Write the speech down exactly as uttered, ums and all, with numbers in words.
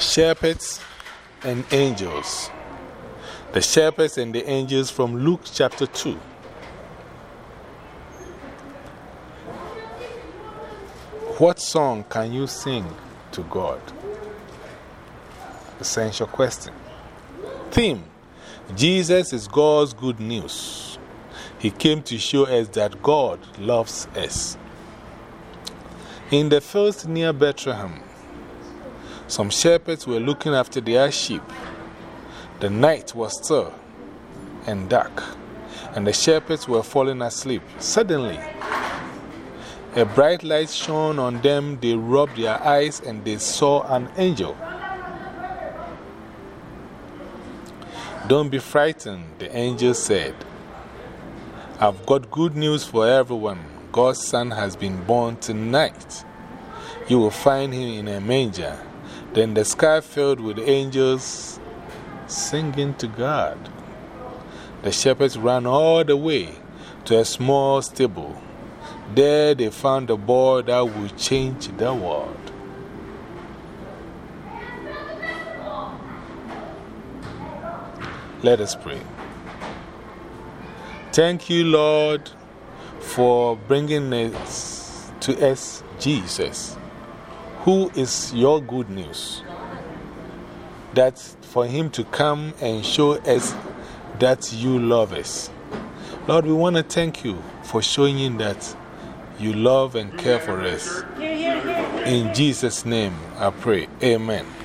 Shepherds and Angels. The Shepherds and the Angels from Luke chapter two. What song can you sing to God? Essential question. Theme: Jesus is God's good news. He came to show us that God loves us. In the fields near Bethlehem, some shepherds were looking after their sheep. The night was still and dark, and the shepherds were falling asleep. Suddenly, a bright light shone on them. They rubbed their eyes and they saw an angel. "Don't be frightened," the angel said. "I've got good news for everyone. God's Son has been born tonight. You will find him in a manger." Then the sky filled with angels singing to God. The shepherds ran all the way to a small stable. There they found a boy that would change the world. Let us pray. Thank you, Lord, for bringing us to us Jesus, who is your good news. That for him to come and show us that you love us. Lord, we want to thank you for showing that you love and care for us. In Jesus' name I pray. Amen.